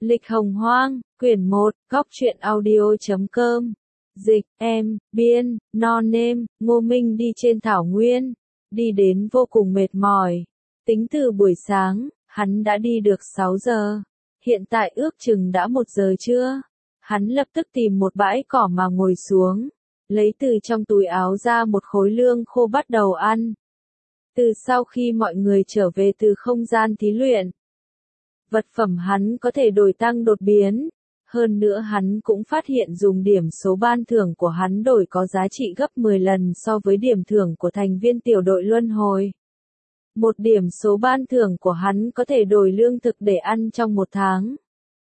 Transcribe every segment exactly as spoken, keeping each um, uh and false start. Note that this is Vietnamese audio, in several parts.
Lịch Hồng Hoang, quyển một, góc truyện audio chấm com. Dịch, em, biên, non nêm, Ngô Minh đi trên thảo nguyên. Đi đến vô cùng mệt mỏi. Tính từ buổi sáng, hắn đã đi được sáu giờ. Hiện tại ước chừng đã một giờ trưa. Hắn lập tức tìm một bãi cỏ mà ngồi xuống. Lấy từ trong túi áo ra một khối lương khô bắt đầu ăn. Từ sau khi mọi người trở về từ không gian thí luyện, vật phẩm hắn có thể đổi tăng đột biến. Hơn nữa hắn cũng phát hiện dùng điểm số ban thưởng của hắn đổi có giá trị gấp mười lần so với điểm thưởng của thành viên tiểu đội luân hồi. Một điểm số ban thưởng của hắn có thể đổi lương thực để ăn trong một tháng.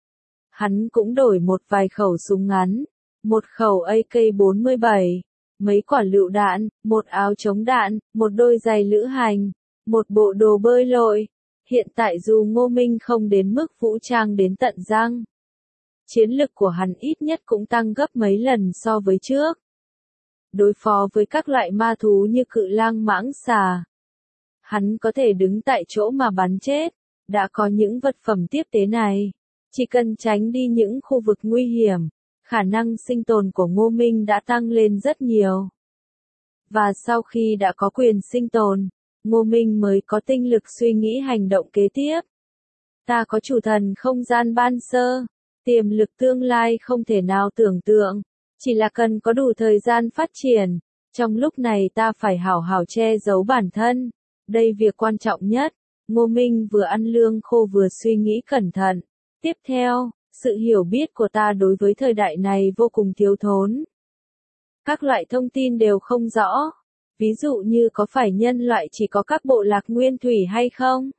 Hắn cũng đổi một vài khẩu súng ngắn, một khẩu A K bốn mươi bảy, mấy quả lựu đạn, một áo chống đạn, một đôi giày lữ hành, một bộ đồ bơi lội. Hiện tại dù Ngô Minh không đến mức vũ trang đến tận răng, chiến lực của hắn ít nhất cũng tăng gấp mấy lần so với trước. Đối phó với các loại ma thú như cự lang mãng xà, hắn có thể đứng tại chỗ mà bắn chết. Đã có những vật phẩm tiếp tế này, chỉ cần tránh đi những khu vực nguy hiểm, khả năng sinh tồn của Ngô Minh đã tăng lên rất nhiều. Và sau khi đã có quyền sinh tồn, Ngô Minh mới có tinh lực suy nghĩ hành động kế tiếp. Ta có chủ thần không gian ban sơ, tiềm lực tương lai không thể nào tưởng tượng, chỉ là cần có đủ thời gian phát triển. Trong lúc này ta phải hảo hảo che giấu bản thân. Đây việc quan trọng nhất. Ngô Minh vừa ăn lương khô vừa suy nghĩ cẩn thận. Tiếp theo, sự hiểu biết của ta đối với thời đại này vô cùng thiếu thốn. Các loại thông tin đều không rõ. Ví dụ như có phải nhân loại chỉ có các bộ lạc nguyên thủy hay không?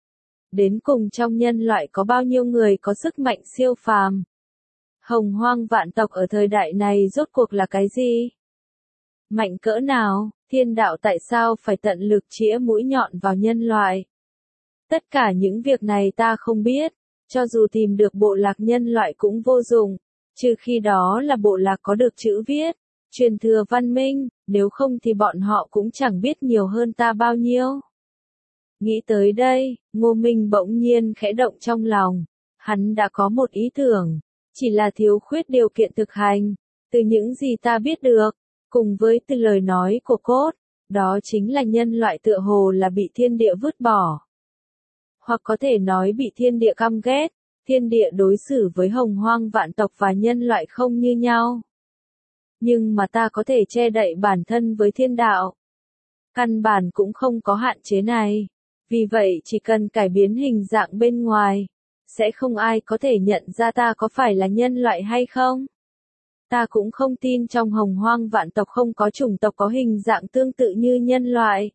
Đến cùng trong nhân loại có bao nhiêu người có sức mạnh siêu phàm? Hồng hoang vạn tộc ở thời đại này rốt cuộc là cái gì? Mạnh cỡ nào? Thiên đạo tại sao phải tận lực chĩa mũi nhọn vào nhân loại? Tất cả những việc này ta không biết. Cho dù tìm được bộ lạc nhân loại cũng vô dụng, trừ khi đó là bộ lạc có được chữ viết, truyền thừa văn minh, nếu không thì bọn họ cũng chẳng biết nhiều hơn ta bao nhiêu. Nghĩ tới đây, Ngô Minh bỗng nhiên khẽ động trong lòng. Hắn đã có một ý tưởng, chỉ là thiếu khuyết điều kiện thực hành. Từ những gì ta biết được, cùng với từ lời nói của Cốt, đó chính là nhân loại tựa hồ là bị thiên địa vứt bỏ. Hoặc có thể nói bị thiên địa căm ghét, thiên địa đối xử với hồng hoang vạn tộc và nhân loại không như nhau. Nhưng mà ta có thể che đậy bản thân với thiên đạo. Căn bản cũng không có hạn chế này. Vì vậy chỉ cần cải biến hình dạng bên ngoài, sẽ không ai có thể nhận ra ta có phải là nhân loại hay không. Ta cũng không tin trong hồng hoang vạn tộc không có chủng tộc có hình dạng tương tự như nhân loại.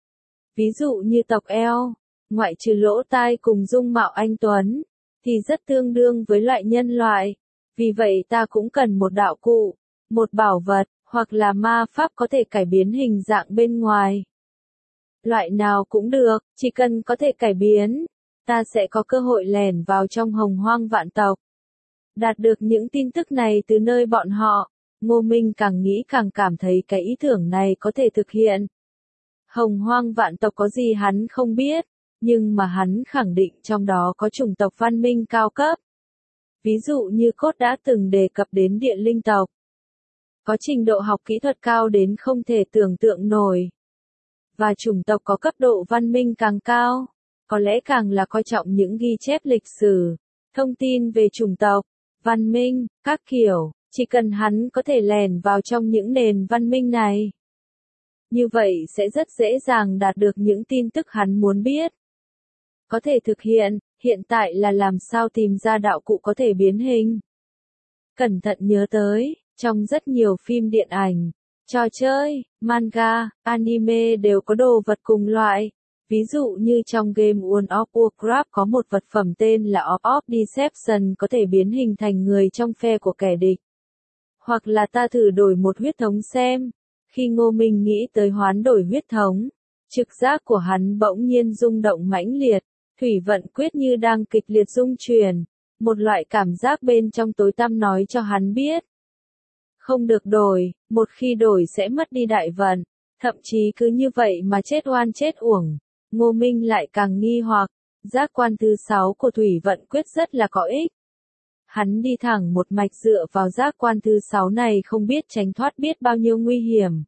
Ví dụ như tộc eo, ngoại trừ lỗ tai cùng dung mạo anh tuấn, thì rất tương đương với loại nhân loại. Vì vậy ta cũng cần một đạo cụ, một bảo vật, hoặc là ma pháp có thể cải biến hình dạng bên ngoài. Loại nào cũng được, chỉ cần có thể cải biến, ta sẽ có cơ hội lẻn vào trong hồng hoang vạn tộc. Đạt được những tin tức này từ nơi bọn họ, Ngô Minh càng nghĩ càng cảm thấy cái ý tưởng này có thể thực hiện. Hồng hoang vạn tộc có gì hắn không biết, nhưng mà hắn khẳng định trong đó có chủng tộc văn minh cao cấp. Ví dụ như Cốt đã từng đề cập đến địa linh tộc. Có trình độ học kỹ thuật cao đến không thể tưởng tượng nổi. Và chủng tộc có cấp độ văn minh càng cao, có lẽ càng là coi trọng những ghi chép lịch sử, thông tin về chủng tộc, văn minh, các kiểu, chỉ cần hắn có thể lèn vào trong những nền văn minh này. Như vậy sẽ rất dễ dàng đạt được những tin tức hắn muốn biết. Có thể thực hiện, hiện tại là làm sao tìm ra đạo cụ có thể biến hình. Cẩn thận nhớ tới, trong rất nhiều phim điện ảnh, trò chơi, manga, anime đều có đồ vật cùng loại. Ví dụ như trong game World of Warcraft có một vật phẩm tên là Orb of Deception có thể biến hình thành người trong phe của kẻ địch. Hoặc là ta thử đổi một huyết thống xem. Khi Ngô Minh nghĩ tới hoán đổi huyết thống, trực giác của hắn bỗng nhiên rung động mãnh liệt, thủy vận quyết như đang kịch liệt rung chuyển. Một loại cảm giác bên trong tối tăm nói cho hắn biết. Không được đổi, một khi đổi sẽ mất đi đại vận, thậm chí cứ như vậy mà chết oan chết uổng. Ngô Minh lại càng nghi hoặc, giác quan thứ sáu của thủy vận quyết rất là có ích, Hắn đi thẳng một mạch dựa vào giác quan thứ sáu này không biết tránh thoát biết bao nhiêu nguy hiểm.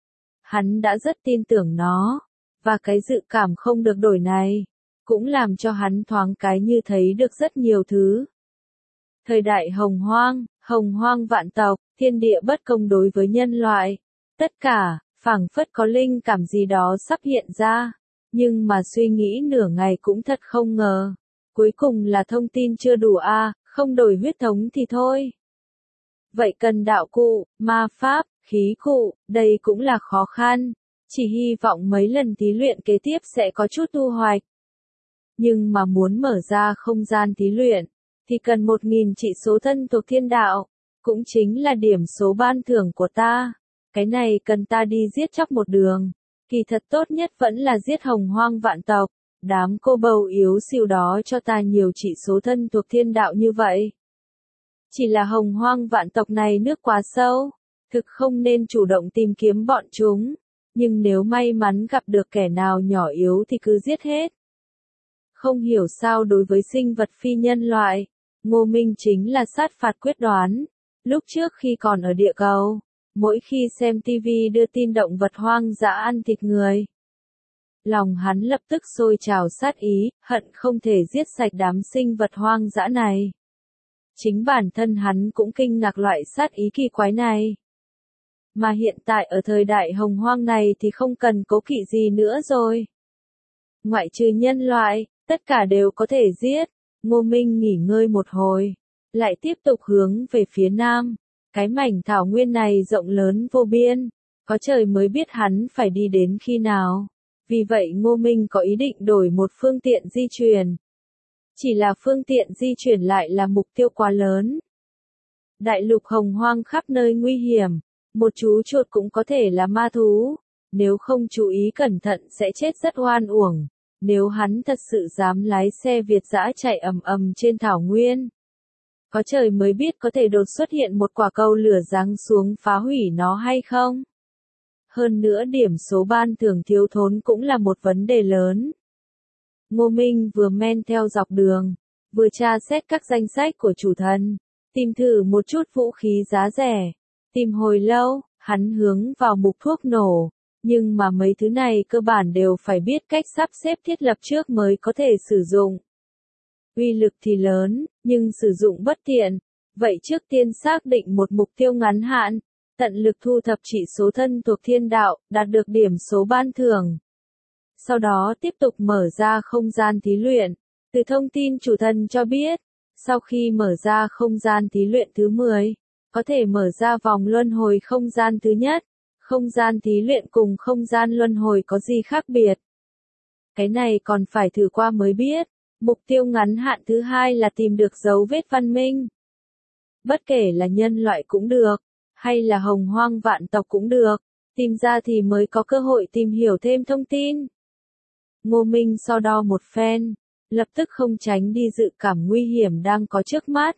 Hắn đã rất tin tưởng nó, và cái dự cảm không được đổi này, cũng làm cho hắn thoáng cái như thấy được rất nhiều thứ. Thời đại hồng hoang, hồng hoang vạn tộc, thiên địa bất công đối với nhân loại. Tất cả, phảng phất có linh cảm gì đó sắp hiện ra. Nhưng mà suy nghĩ nửa ngày cũng thật không ngờ. Cuối cùng là thông tin chưa đủ a, à, không đổi huyết thống thì thôi. Vậy cần đạo cụ, ma pháp, khí cụ, đây cũng là khó khăn. Chỉ hy vọng mấy lần thí luyện kế tiếp sẽ có chút thu hoạch. Nhưng mà muốn mở ra không gian thí luyện, thì cần một nghìn trị số thân thuộc thiên đạo, cũng chính là điểm số ban thưởng của ta. Cái này cần ta đi giết chóc một đường. Kỳ thật tốt nhất vẫn là giết hồng hoang vạn tộc. Đám cô bầu yếu xìu đó cho ta nhiều trị số thân thuộc thiên đạo như vậy. Chỉ là hồng hoang vạn tộc này nước quá sâu, thực không nên chủ động tìm kiếm bọn chúng. Nhưng nếu may mắn gặp được kẻ nào nhỏ yếu thì cứ giết hết. Không hiểu sao đối với sinh vật phi nhân loại, Ngô Minh chính là sát phạt quyết đoán. Lúc trước khi còn ở địa cầu, mỗi khi xem tivi đưa tin động vật hoang dã ăn thịt người, lòng hắn lập tức sôi trào sát ý, hận không thể giết sạch đám sinh vật hoang dã này. Chính bản thân hắn cũng kinh ngạc loại sát ý kỳ quái này. Mà hiện tại ở thời đại hồng hoang này thì không cần cố kỵ gì nữa rồi. Ngoại trừ nhân loại, tất cả đều có thể giết. Ngô Minh nghỉ ngơi một hồi, lại tiếp tục hướng về phía nam. Cái mảnh thảo nguyên này rộng lớn vô biên, có trời mới biết hắn phải đi đến khi nào. Vì vậy Ngô Minh có ý định đổi một phương tiện di chuyển. Chỉ là phương tiện di chuyển lại là mục tiêu quá lớn. Đại lục hồng hoang khắp nơi nguy hiểm, một chú chuột cũng có thể là ma thú. Nếu không chú ý cẩn thận sẽ chết rất oan uổng. Nếu hắn thật sự dám lái xe Việt dã chạy ầm ầm trên thảo nguyên, có trời mới biết có thể đột xuất hiện một quả cầu lửa giáng xuống phá hủy nó hay không. Hơn nữa điểm số ban thưởng thiếu thốn cũng là một vấn đề lớn. Ngô Minh vừa men theo dọc đường, vừa tra xét các danh sách của chủ thần, tìm thử một chút vũ khí giá rẻ. Tìm hồi lâu, hắn hướng vào mục thuốc nổ. Nhưng mà mấy thứ này cơ bản đều phải biết cách sắp xếp thiết lập trước mới có thể sử dụng. Uy lực thì lớn, nhưng sử dụng bất tiện. Vậy trước tiên xác định một mục tiêu ngắn hạn, tận lực thu thập trị số thân thuộc thiên đạo, đạt được điểm số ban thưởng. Sau đó tiếp tục mở ra không gian thí luyện. Từ thông tin chủ thần cho biết, sau khi mở ra không gian thí luyện thứ mười, có thể mở ra vòng luân hồi không gian thứ nhất. Không gian thí luyện cùng không gian luân hồi có gì khác biệt? Cái này còn phải thử qua mới biết. Mục tiêu ngắn hạn thứ hai là tìm được dấu vết văn minh. Bất kể là nhân loại cũng được, hay là hồng hoang vạn tộc cũng được, tìm ra thì mới có cơ hội tìm hiểu thêm thông tin. Ngô Minh so đo một phen, lập tức không tránh đi dự cảm nguy hiểm đang có trước mắt.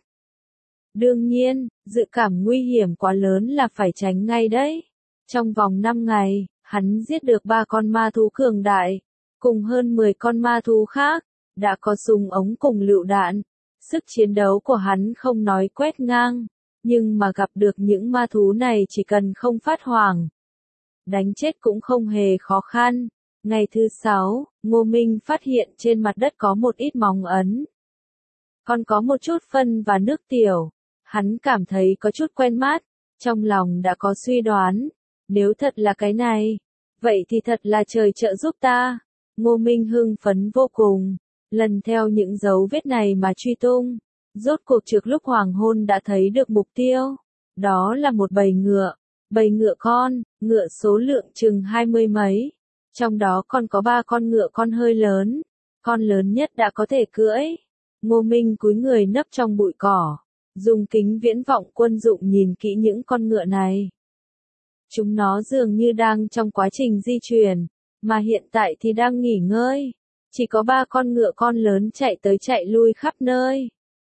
Đương nhiên, dự cảm nguy hiểm quá lớn là phải tránh ngay đấy. Trong vòng năm ngày, hắn giết được ba con ma thú cường đại, cùng hơn mười con ma thú khác, đã có súng ống cùng lựu đạn. Sức chiến đấu của hắn không nói quét ngang, nhưng mà gặp được những ma thú này chỉ cần không phát hoảng, đánh chết cũng không hề khó khăn. Ngày thứ sáu, Ngô Minh phát hiện trên mặt đất có một ít móng ấn. Còn có một chút phân và nước tiểu. Hắn cảm thấy có chút quen mắt, trong lòng đã có suy đoán. Nếu thật là cái này, vậy thì thật là trời trợ giúp ta. Ngô Minh hưng phấn vô cùng, lần theo những dấu vết này mà truy tung. Rốt cuộc trước lúc hoàng hôn đã thấy được mục tiêu. Đó là một bầy ngựa, bầy ngựa con, ngựa số lượng chừng hai mươi mấy. Trong đó còn có ba con ngựa con hơi lớn, con lớn nhất đã có thể cưỡi. Ngô Minh cúi người nấp trong bụi cỏ, dùng kính viễn vọng quân dụng nhìn kỹ những con ngựa này. Chúng nó dường như đang trong quá trình di chuyển, mà hiện tại thì đang nghỉ ngơi. Chỉ có ba con ngựa con lớn chạy tới chạy lui khắp nơi.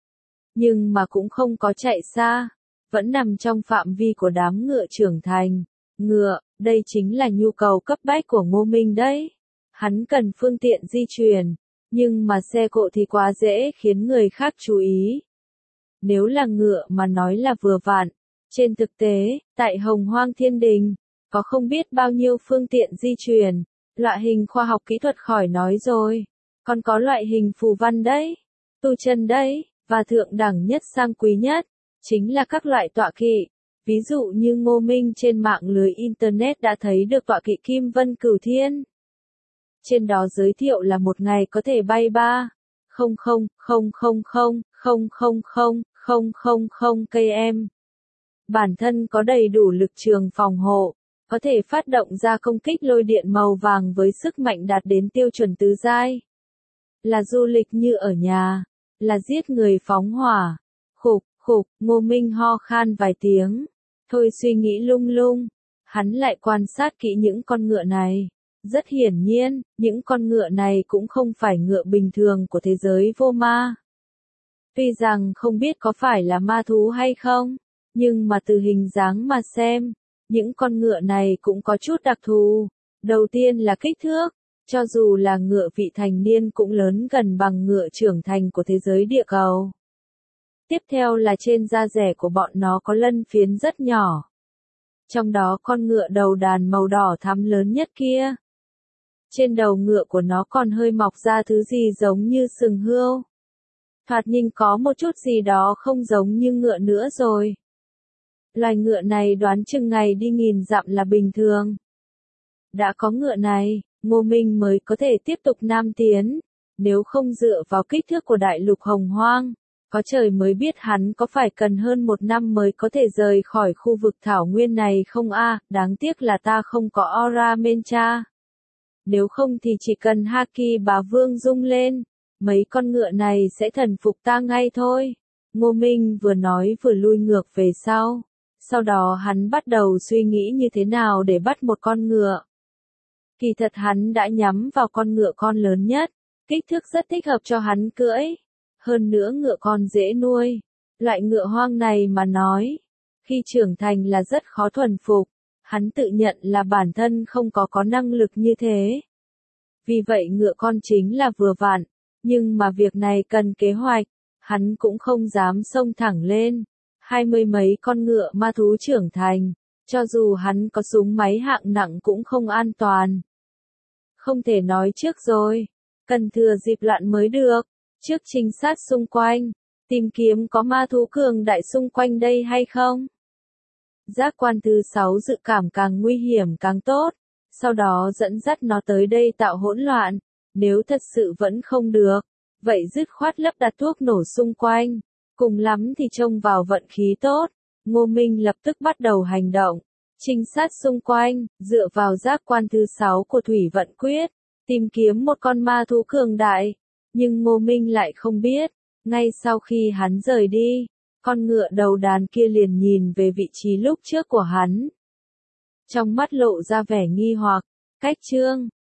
Nhưng mà cũng không có chạy xa, vẫn nằm trong phạm vi của đám ngựa trưởng thành. Ngựa, đây chính là nhu cầu cấp bách của Ngô Minh đấy. Hắn cần phương tiện di chuyển, nhưng mà xe cộ thì quá dễ khiến người khác chú ý. Nếu là ngựa mà nói là vừa vặn. Trên thực tế, tại Hồng Hoang Thiên Đình, có không biết bao nhiêu phương tiện di chuyển, loại hình khoa học kỹ thuật khỏi nói rồi. Còn có loại hình phù văn đấy, tu chân đấy, và thượng đẳng nhất sang quý nhất, chính là các loại tọa kỵ. Ví dụ như Ngô Minh trên mạng lưới Internet đã thấy được tọa kỵ Kim Vân Cửu Thiên. Trên đó giới thiệu là một ngày có thể bay ba không không không không không không không không không không không km. Bản thân có đầy đủ lực trường phòng hộ, có thể phát động ra công kích lôi điện màu vàng với sức mạnh đạt đến tiêu chuẩn tứ giai. Là du lịch như ở nhà, là giết người phóng hỏa. Khục, khục, Ngô Minh ho khan vài tiếng. Thôi suy nghĩ lung lung, hắn lại quan sát kỹ những con ngựa này. Rất hiển nhiên, những con ngựa này cũng không phải ngựa bình thường của thế giới vô ma. Tuy rằng không biết có phải là ma thú hay không, nhưng mà từ hình dáng mà xem, những con ngựa này cũng có chút đặc thù. Đầu tiên là kích thước, cho dù là ngựa vị thành niên cũng lớn gần bằng ngựa trưởng thành của thế giới địa cầu. Tiếp theo là trên da rẻ của bọn nó có lân phiến rất nhỏ. Trong đó con ngựa đầu đàn màu đỏ thắm lớn nhất kia. Trên đầu ngựa của nó còn hơi mọc ra thứ gì giống như sừng hươu. Thoạt nhìn có một chút gì đó không giống như ngựa nữa rồi. Loài ngựa này đoán chừng ngày đi nghìn dặm là bình thường. Đã có ngựa này, Ngô Minh mới có thể tiếp tục nam tiến. Nếu không dựa vào kích thước của đại lục Hồng Hoang, có trời mới biết hắn có phải cần hơn một năm mới có thể rời khỏi khu vực thảo nguyên này không a? À, đáng tiếc là ta không có Aura Mencha. Nếu không thì chỉ cần Haki Bá Vương rung lên, mấy con ngựa này sẽ thần phục ta ngay thôi. Ngô Minh vừa nói vừa lui ngược về sau. Sau đó hắn bắt đầu suy nghĩ như thế nào để bắt một con ngựa. Kỳ thật hắn đã nhắm vào con ngựa con lớn nhất, kích thước rất thích hợp cho hắn cưỡi. Hơn nữa ngựa con dễ nuôi. Loại ngựa hoang này mà nói, khi trưởng thành là rất khó thuần phục. Hắn tự nhận là bản thân không có có năng lực như thế. Vì vậy ngựa con chính là vừa vặn, nhưng mà việc này cần kế hoạch, hắn cũng không dám xông thẳng lên. Hai mươi mấy con ngựa ma thú trưởng thành, cho dù hắn có súng máy hạng nặng cũng không an toàn. Không thể nói trước rồi, cần thừa dịp loạn mới được, trước trinh sát xung quanh, tìm kiếm có ma thú cường đại xung quanh đây hay không. Giác quan thứ sáu dự cảm càng nguy hiểm càng tốt, sau đó dẫn dắt nó tới đây tạo hỗn loạn, nếu thật sự vẫn không được, vậy dứt khoát lắp đặt thuốc nổ xung quanh, cùng lắm thì trông vào vận khí tốt. Ngô Minh lập tức bắt đầu hành động, trinh sát xung quanh, dựa vào giác quan thứ sáu của Thủy Vận Quyết, tìm kiếm một con ma thú cường đại, nhưng Ngô Minh lại không biết, ngay sau khi hắn rời đi, con ngựa đầu đàn kia liền nhìn về vị trí lúc trước của hắn. Trong mắt lộ ra vẻ nghi hoặc, cách chương.